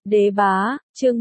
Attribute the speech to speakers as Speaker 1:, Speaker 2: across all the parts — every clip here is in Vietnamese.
Speaker 1: Đế bá, chương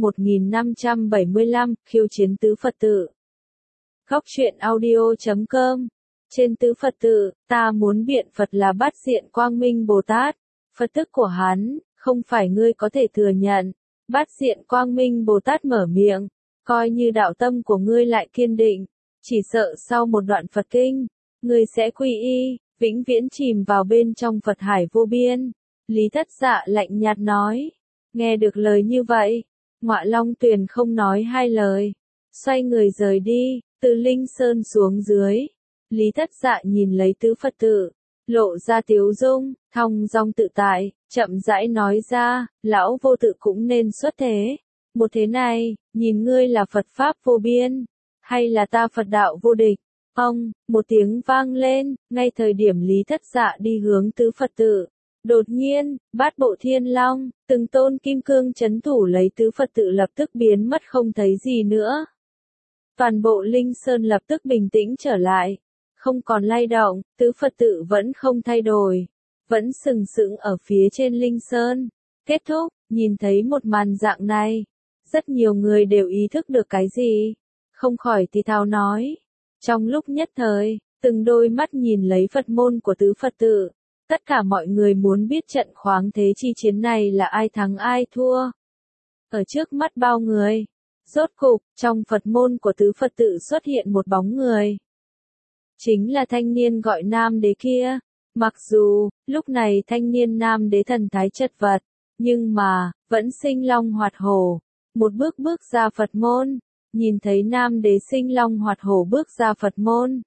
Speaker 1: 1575, khiêu chiến tứ Phật tự. Góc truyện audio.com. Trên tứ Phật tự, ta muốn biện Phật là Bát Diện Quang Minh Bồ Tát. Phật tức của hắn, không phải ngươi có thể thừa nhận. Bát Diện Quang Minh Bồ Tát mở miệng, coi như đạo tâm của ngươi lại kiên định. Chỉ sợ sau một đoạn Phật kinh, ngươi sẽ quy y, vĩnh viễn chìm vào bên trong Phật hải vô biên. Lý Thất Dạ lạnh nhạt nói. Nghe được lời như vậy, Ngọa Long Tuyền không nói hai lời, xoay người rời đi, từ Linh Sơn xuống dưới. Lý Thất Dạ nhìn lấy tứ Phật tự, lộ ra tiếu dung, thong dong tự tại, chậm rãi nói ra, lão vô tự cũng nên xuất thế. Một thế này, nhìn ngươi là Phật Pháp vô biên, hay là ta Phật đạo vô địch? Ông, một tiếng vang lên, ngay thời điểm Lý Thất Dạ đi hướng tứ Phật tự. Đột nhiên, Bát Bộ Thiên Long, từng tôn kim cương chấn thủ lấy tứ Phật tự lập tức biến mất không thấy gì nữa. Toàn bộ Linh Sơn lập tức bình tĩnh trở lại, không còn lay động, tứ Phật tự vẫn không thay đổi, vẫn sừng sững ở phía trên Linh Sơn. Kết thúc, nhìn thấy một màn dạng này, rất nhiều người đều ý thức được cái gì, không khỏi thì thào nói. Trong lúc nhất thời, từng đôi mắt nhìn lấy Phật môn của tứ Phật tự. Tất cả mọi người muốn biết trận khoáng thế chi chiến này là ai thắng ai thua. Ở trước mắt bao người, rốt cục, trong Phật môn của tứ Phật tự xuất hiện một bóng người. Chính là thanh niên gọi Nam Đế kia. Mặc dù, lúc này thanh niên Nam Đế thần thái chật vật, nhưng mà, vẫn sinh long hoạt hổ. Một bước bước ra Phật môn, nhìn thấy Nam Đế sinh long hoạt hổ bước ra Phật môn.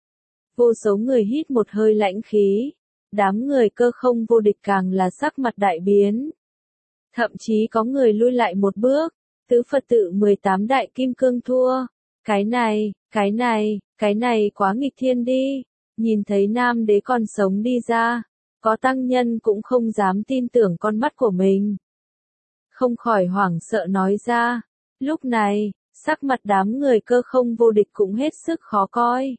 Speaker 1: Vô số người hít một hơi lãnh khí. Đám người cơ không vô địch càng là sắc mặt đại biến. Thậm chí có người lui lại một bước, tứ Phật tự 18 đại kim cương thua. Cái này quá nghịch thiên đi. Nhìn thấy Nam Đế còn sống đi ra, có tăng nhân cũng không dám tin tưởng con mắt của mình. Không khỏi hoảng sợ nói ra. Lúc này, sắc mặt đám người cơ không vô địch cũng hết sức khó coi.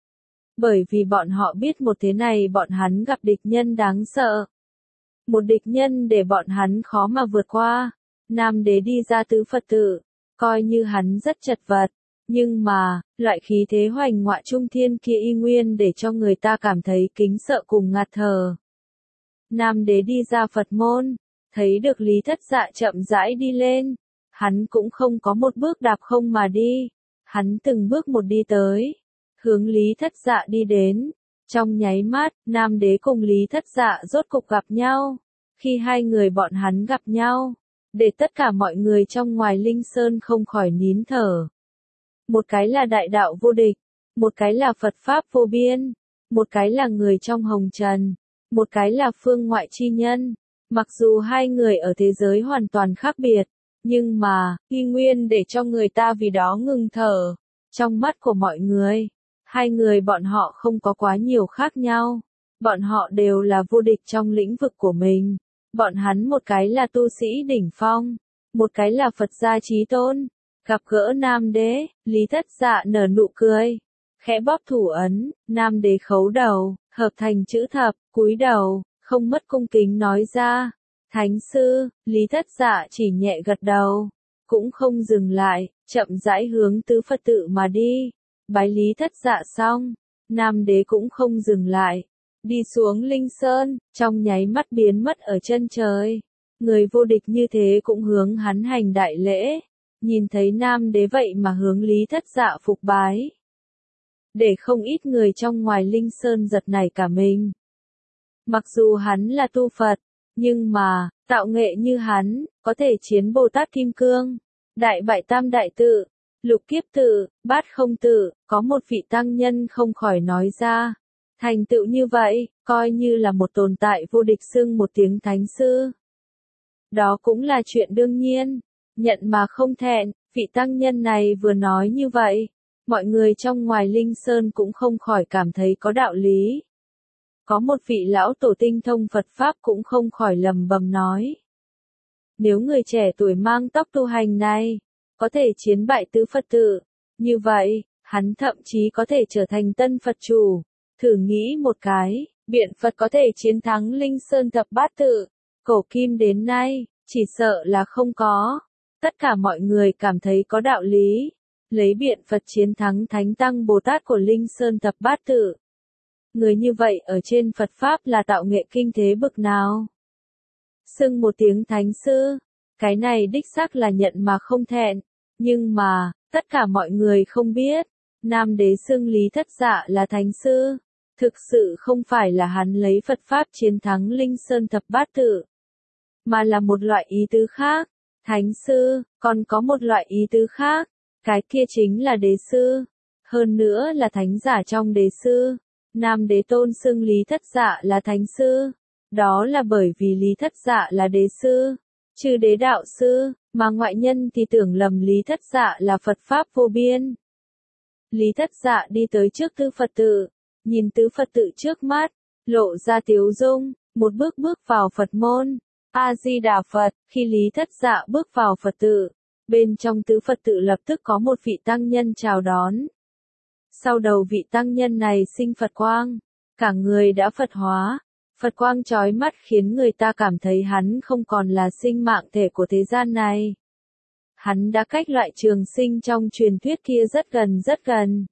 Speaker 1: Bởi vì bọn họ biết một thế này bọn hắn gặp địch nhân đáng sợ. Một địch nhân để bọn hắn khó mà vượt qua. Nam Đế đi ra tứ Phật tự, coi như hắn rất chật vật. Nhưng mà, loại khí thế hoành ngọa trung thiên kia y nguyên để cho người ta cảm thấy kính sợ cùng ngạt thở. Nam Đế đi ra Phật môn, thấy được Lý Thất Dạ chậm rãi đi lên. Hắn cũng không có một bước đạp không mà đi. Hắn từng bước một đi tới. Hướng Lý Thất Dạ đi đến. Trong nháy mắt, Nam Đế cùng Lý Thất Dạ rốt cục gặp nhau. Khi hai người bọn hắn gặp nhau, để tất cả mọi người trong ngoài Linh Sơn không khỏi nín thở. Một cái là đại đạo vô địch, một cái là Phật Pháp vô biên, một cái là người trong hồng trần, một cái là phương ngoại chi nhân. Mặc dù hai người ở thế giới hoàn toàn khác biệt, nhưng mà, y nguyên để cho người ta vì đó ngừng thở. Trong mắt của mọi người, hai người bọn họ không có quá nhiều khác nhau. Bọn họ đều là vô địch trong lĩnh vực của mình. Bọn hắn một cái là tu sĩ đỉnh phong, một cái là Phật gia chí tôn. Gặp gỡ Nam Đế, Lý Thất Dạ nở nụ cười, khẽ bóp thủ ấn, Nam Đế khấu đầu, hợp thành chữ thập, cúi đầu, không mất cung kính nói ra. Thánh sư, Lý Thất Dạ chỉ nhẹ gật đầu, cũng không dừng lại, chậm rãi hướng tứ Phật tự mà đi. Bái Lý Thất Dạ xong, Nam Đế cũng không dừng lại, đi xuống Linh Sơn, trong nháy mắt biến mất ở chân trời. Người vô địch như thế cũng hướng hắn hành đại lễ, nhìn thấy Nam Đế vậy mà hướng Lý Thất Dạ phục bái. Để không ít người trong ngoài Linh Sơn giật nảy cả mình. Mặc dù hắn là tu Phật, nhưng mà, tạo nghệ như hắn, có thể chiến Bồ Tát Kim Cương, Đại Bại Tam Đại Tự, Lục Kiếp Tự, Bát Không Tự, có một vị tăng nhân không khỏi nói ra. Thành tựu như vậy, coi như là một tồn tại vô địch xưng một tiếng thánh sư. Đó cũng là chuyện đương nhiên, nhận mà không thẹn, vị tăng nhân này vừa nói như vậy, mọi người trong ngoài Linh Sơn cũng không khỏi cảm thấy có đạo lý. Có một vị lão tổ tinh thông Phật Pháp cũng không khỏi lầm bầm nói. Nếu người trẻ tuổi mang tóc tu hành này, có thể chiến bại tứ Phật tự, như vậy, hắn thậm chí có thể trở thành tân Phật chủ. Thử nghĩ một cái, biện Phật có thể chiến thắng Linh Sơn thập bát tự. Cổ kim đến nay, Chỉ sợ là không có. Tất cả mọi người cảm thấy có đạo lý. Lấy biện Phật chiến thắng Thánh Tăng Bồ Tát của Linh Sơn Thập Bát Tự. Người như vậy ở trên Phật Pháp là tạo nghệ kinh thế bực nào? Xưng một tiếng Thánh Sư. Cái này đích xác là nhận mà không thẹn. Nhưng mà, tất cả mọi người không biết. Nam đế xưng Lý Thất Dạ là Thánh Sư. Thực sự không phải là hắn lấy Phật Pháp chiến thắng Linh Sơn Thập Bát Tự. Mà là một loại ý tứ khác. Thánh Sư, còn có một loại ý tứ khác. Cái kia chính là đế sư. Hơn nữa là thánh giả trong đế sư. Nam đế tôn xưng Lý Thất Dạ là Thánh Sư. Đó là bởi vì Lý Thất Dạ là đế sư. Chư đế đạo sư, mà ngoại nhân thì tưởng lầm Lý Thất Dạ là Phật Pháp vô biên. Lý Thất Dạ đi tới trước tứ Phật tự. Nhìn tứ Phật tự trước mắt. Lộ ra tiếu dung. Một bước bước vào Phật môn. A-di-đà Phật. Khi Lý Thất Dạ bước vào Phật tự. Bên trong tứ Phật tự lập tức có một vị tăng nhân chào đón. Sau đầu vị tăng nhân này sinh Phật quang. Cả người đã Phật hóa. Phật quang chói mắt khiến người ta cảm thấy hắn không còn là sinh mạng thể của thế gian này. Hắn đã cách loại trường sinh trong truyền thuyết kia rất gần rất gần.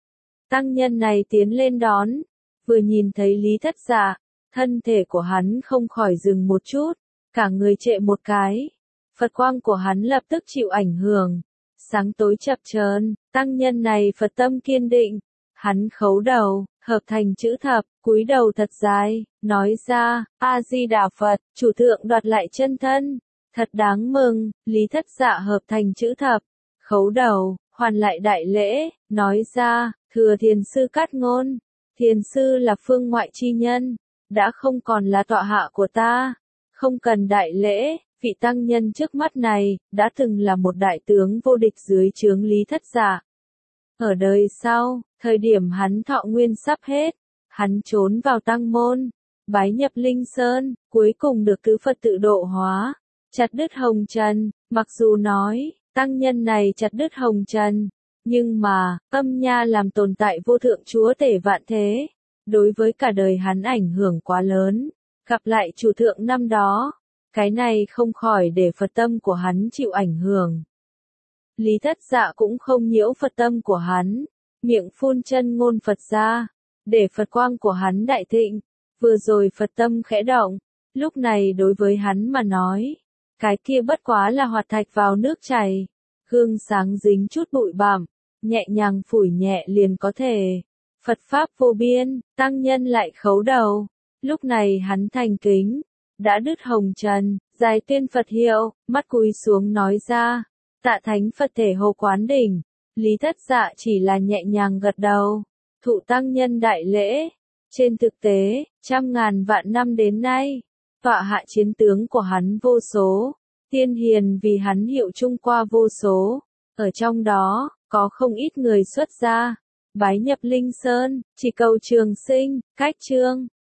Speaker 1: Tăng nhân này tiến lên đón. Vừa nhìn thấy Lý Thất Dạ, thân thể của hắn không khỏi dừng một chút. Cả người trệ một cái. Phật quang của hắn lập tức chịu ảnh hưởng. Sáng tối chập chờn, tăng nhân này Phật tâm kiên định. Hắn khấu đầu, hợp thành chữ thập, cúi đầu thật dài, nói ra, A-di-đà Phật, chủ thượng đoạt lại chân thân. Thật đáng mừng, Lý Thất Dạ hợp thành chữ thập, khấu đầu, hoàn lại đại lễ, nói ra, thưa thiền sư Cát Ngôn. Thiền sư là phương ngoại chi nhân, đã không còn là tọa hạ của ta. Không cần đại lễ. Vị tăng nhân trước mắt này, đã từng là một đại tướng vô địch dưới trướng Lý Thất Dạ. Ở đời sau, thời điểm hắn thọ nguyên sắp hết, hắn trốn vào tăng môn, bái nhập Linh Sơn, cuối cùng được tứ Phật tự độ hóa, chặt đứt hồng trần. Mặc dù nói, tăng nhân này chặt đứt hồng trần, nhưng mà, âm nha làm tồn tại vô thượng chúa tể vạn thế. Đối với cả đời hắn ảnh hưởng quá lớn, gặp lại chủ thượng năm đó. Cái này không khỏi để Phật tâm của hắn chịu ảnh hưởng. Lý Thất Dạ cũng không nhiễu Phật tâm của hắn, miệng phun chân ngôn Phật ra, để Phật quang của hắn đại thịnh. Vừa rồi Phật tâm khẽ động, lúc này đối với hắn mà nói, cái kia bất quá là hoạt thạch vào nước chảy, gương sáng dính chút bụi bặm, nhẹ nhàng phủi nhẹ liền có thể. Phật Pháp vô biên, tăng nhân lại khấu đầu, lúc này hắn thành kính. Đã đứt hồng trần, dài tuyên Phật hiệu, mắt cúi xuống nói ra, tạ thánh Phật thể Hồ Quán Đỉnh. Lý Thất Dạ chỉ là nhẹ nhàng gật đầu, thụ tăng nhân đại lễ. Trên thực tế, trăm ngàn vạn năm đến nay, tọa hạ chiến tướng của hắn vô số, tiên hiền vì hắn hiệu chung qua vô số, ở trong đó, có không ít người xuất gia, bái nhập Linh Sơn, chỉ cầu trường sinh, cách chương.